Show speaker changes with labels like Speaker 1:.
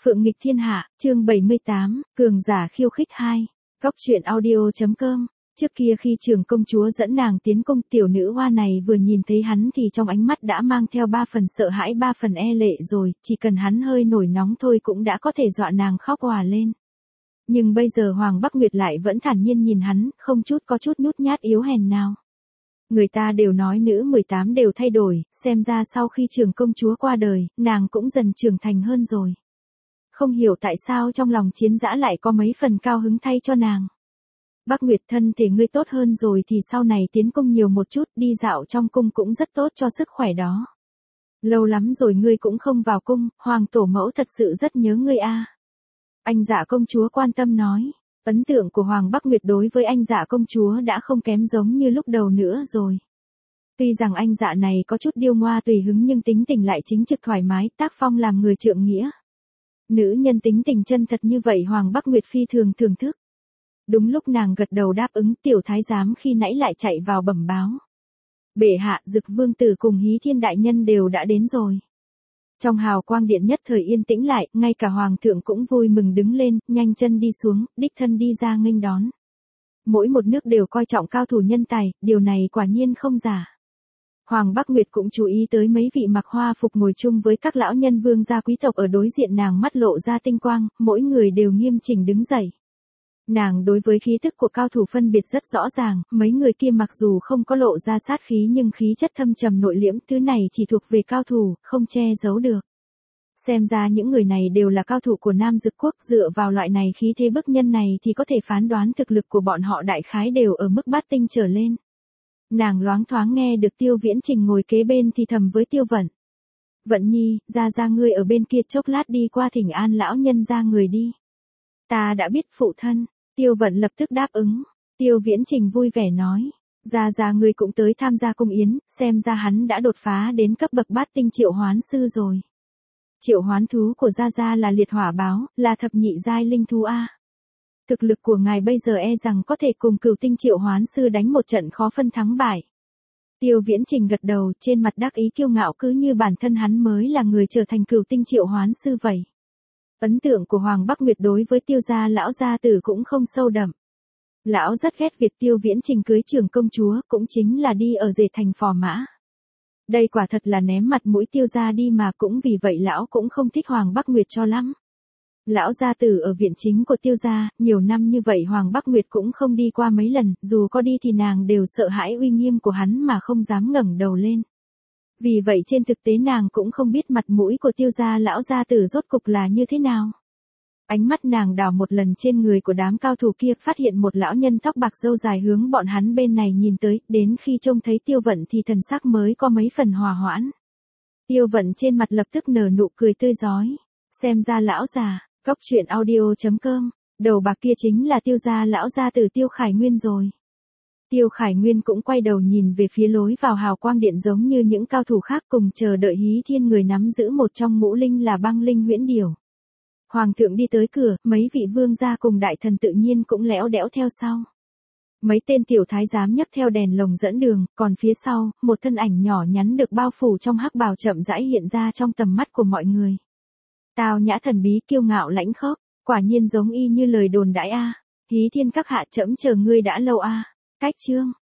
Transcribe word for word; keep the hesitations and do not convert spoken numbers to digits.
Speaker 1: Phượng nghịch thiên hạ, chương bảy mươi tám, cường giả khiêu khích hai. Góc truyện audio.com. Trước kia khi trưởng công chúa dẫn nàng tiến cung, tiểu nữ hoa này vừa nhìn thấy hắn thì trong ánh mắt đã mang theo ba phần sợ hãi ba phần e lệ rồi, chỉ cần hắn hơi nổi nóng thôi cũng đã có thể dọa nàng khóc òa lên. Nhưng bây giờ Hoàng Bắc Nguyệt lại vẫn thản nhiên nhìn hắn, không chút có chút nhút nhát yếu hèn nào. Người ta đều nói nữ mười tám đều thay đổi, xem ra sau khi trưởng công chúa qua đời, nàng cũng dần trưởng thành hơn rồi. Không hiểu tại sao trong lòng Chiến Dã lại có mấy phần cao hứng thay cho nàng. Bắc Nguyệt, thân thể ngươi tốt hơn rồi thì sau này tiến cung nhiều một chút, đi dạo trong cung cũng rất tốt cho sức khỏe đó. Lâu lắm rồi ngươi cũng không vào cung, Hoàng tổ mẫu thật sự rất nhớ ngươi a. Anh Dạ công chúa quan tâm nói. Ấn tượng của Hoàng Bắc Nguyệt đối với anh Dạ công chúa đã không kém giống như lúc đầu nữa rồi. Tuy rằng anh Dạ này có chút điêu ngoa tùy hứng nhưng tính tình lại chính trực thoải mái, tác phong làm người trượng nghĩa. Nữ nhân tính tình chân thật như vậy Hoàng Bắc Nguyệt phi thường thưởng thức. Đúng lúc nàng gật đầu đáp ứng, tiểu thái giám khi nãy lại chạy vào bẩm báo. Bệ hạ, Dực vương tử cùng Hí Thiên đại nhân đều đã đến rồi. Trong hào quang điện nhất thời yên tĩnh lại, ngay cả hoàng thượng cũng vui mừng đứng lên, nhanh chân đi xuống, đích thân đi ra nghênh đón. Mỗi một nước đều coi trọng cao thủ nhân tài, điều này quả nhiên không giả. Hoàng Bắc Nguyệt cũng chú ý tới mấy vị mặc hoa phục ngồi chung với các lão nhân vương gia quý tộc ở đối diện nàng, mắt lộ ra tinh quang, mỗi người đều nghiêm chỉnh đứng dậy. Nàng đối với khí tức của cao thủ phân biệt rất rõ ràng, mấy người kia mặc dù không có lộ ra sát khí nhưng khí chất thâm trầm nội liễm, thứ này chỉ thuộc về cao thủ, không che giấu được. Xem ra những người này đều là cao thủ của Nam Dực quốc, dựa vào loại này khí thế bức nhân này thì có thể phán đoán thực lực của bọn họ đại khái đều ở mức bát tinh trở lên. Nàng loáng thoáng nghe được Tiêu Viễn Trình ngồi kế bên thì thầm với Tiêu Vận. Vận nhi, ra ra ngươi ở bên kia, chốc lát đi qua thỉnh an lão nhân ra người đi. Ta đã biết phụ thân. Tiêu Vận lập tức đáp ứng. Tiêu Viễn Trình vui vẻ nói. Ra ra ngươi cũng tới tham gia cung yến, xem ra hắn đã đột phá đến cấp bậc bát tinh triệu hoán sư rồi. Triệu hoán thú của Gia Gia là liệt hỏa báo, là thập nhị giai linh thú A. Thực lực của ngài bây giờ e rằng có thể cùng cửu tinh triệu hoán sư đánh một trận khó phân thắng bại. Tiêu Viễn Trình gật đầu, trên mặt đắc ý kiêu ngạo cứ như bản thân hắn mới là người trở thành cửu tinh triệu hoán sư vậy. Ấn tượng của Hoàng Bắc Nguyệt đối với Tiêu gia lão gia tử cũng không sâu đậm. Lão rất ghét việc Tiêu Viễn Trình cưới trưởng công chúa, cũng chính là đi ở rể thành phò mã. Đây quả thật là ném mặt mũi Tiêu gia đi mà, cũng vì vậy lão cũng không thích Hoàng Bắc Nguyệt cho lắm. Lão gia tử ở viện chính của Tiêu gia, nhiều năm như vậy Hoàng Bắc Nguyệt cũng không đi qua mấy lần, dù có đi thì nàng đều sợ hãi uy nghiêm của hắn mà không dám ngẩng đầu lên. Vì vậy trên thực tế nàng cũng không biết mặt mũi của Tiêu gia lão gia tử rốt cục là như thế nào. Ánh mắt nàng đảo một lần trên người của đám cao thủ kia, phát hiện một lão nhân tóc bạc râu dài hướng bọn hắn bên này nhìn tới, đến khi trông thấy Tiêu Vận thì thần sắc mới có mấy phần hòa hoãn. Tiêu Vận trên mặt lập tức nở nụ cười tươi rói. Xem ra lão già. Góc truyện audio.com. Đầu bạc kia chính là Tiêu gia lão gia tử Tiêu Khải Nguyên rồi. Tiêu Khải Nguyên cũng quay đầu nhìn về phía lối vào hào quang điện giống như những cao thủ khác, cùng chờ đợi Hí Thiên người nắm giữ một trong ngũ linh là băng linh huyễn điểu. Hoàng thượng đi tới cửa, mấy vị vương gia cùng đại thần tự nhiên cũng lẽo đẽo theo sau. Mấy tên tiểu thái giám nhấc theo đèn lồng dẫn đường, còn phía sau, một thân ảnh nhỏ nhắn được bao phủ trong hắc bào chậm rãi hiện ra trong tầm mắt của mọi người. Tào nhã thần bí, kiêu ngạo lãnh khốc, quả nhiên giống y như lời đồn đãi a. Hí Thiên các hạ, trẫm chờ ngươi đã lâu a. Cách chương